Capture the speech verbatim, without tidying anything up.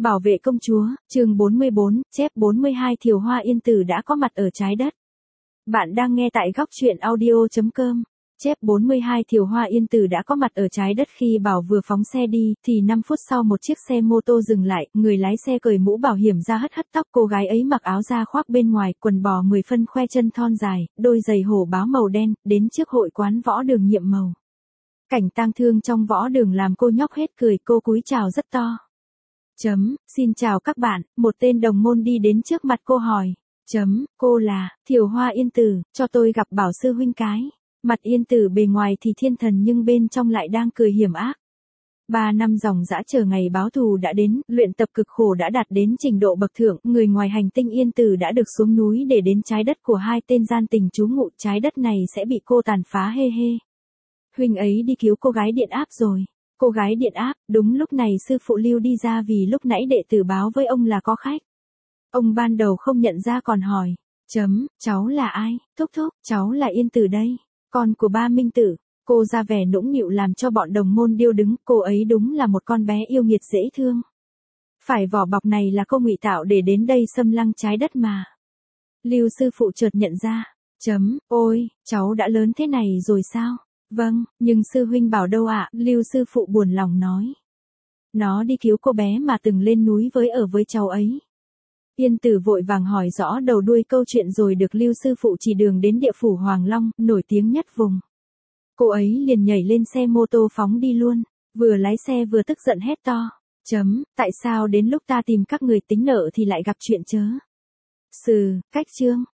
Bảo vệ công chúa, chương bốn mươi bốn, chép bốn mươi hai Thiều Hoa Yên Tử đã có mặt ở trái đất. Bạn đang nghe tại góc truyện audio chấm com. Chép bốn mươi hai Thiều Hoa Yên Tử đã có mặt ở trái đất khi Bảo vừa phóng xe đi, thì năm phút sau một chiếc xe mô tô dừng lại, người lái xe cởi mũ bảo hiểm ra hất hất tóc, cô gái ấy mặc áo da khoác bên ngoài, quần bò mười phân khoe chân thon dài, đôi giày hổ báo màu đen, đến trước hội quán võ đường nhiệm màu. Cảnh tang thương trong võ đường làm cô nhóc hết cười, cô cúi chào rất to. Chấm, xin chào các bạn, một tên đồng môn đi đến trước mặt cô hỏi. Chấm, cô là, Thiều Hoa Yên Tử, cho tôi gặp Bảo sư huynh cái. Mặt Yên Tử bề ngoài thì thiên thần nhưng bên trong lại đang cười hiểm ác. Ba năm dòng dã chờ ngày báo thù đã đến, luyện tập cực khổ đã đạt đến trình độ bậc thượng, người ngoài hành tinh Yên Tử đã được xuống núi để đến trái đất của hai tên gian tình trú ngụ, trái đất này sẽ bị cô tàn phá hê hê. Huynh ấy đi cứu cô gái điện áp rồi. Cô gái điện áp, đúng lúc này sư phụ Lưu đi ra vì lúc nãy đệ tử báo với ông là có khách. Ông ban đầu không nhận ra còn hỏi. Chấm, cháu là ai? Thúc thúc, cháu là Yên Tử đây. Con của ba Minh Tử. Cô ra vẻ nũng nịu làm cho bọn đồng môn điêu đứng, cô ấy đúng là một con bé yêu nghiệt dễ thương. Phải vỏ bọc này là cô ngụy tạo để đến đây xâm lăng trái đất mà. Lưu sư phụ chợt nhận ra. Chấm, ôi, cháu đã lớn thế này rồi sao? Vâng, nhưng sư huynh bảo đâu ạ? Lưu sư phụ buồn lòng nói. Nó đi cứu cô bé mà từng lên núi với ở với cháu ấy. Yên Tử vội vàng hỏi rõ đầu đuôi câu chuyện rồi được Lưu sư phụ chỉ đường đến địa phủ Hoàng Long, nổi tiếng nhất vùng. Cô ấy liền nhảy lên xe mô tô phóng đi luôn, vừa lái xe vừa tức giận hét to. Chấm, tại sao đến lúc ta tìm các người tính nợ thì lại gặp chuyện chớ? Sừ, cách chương,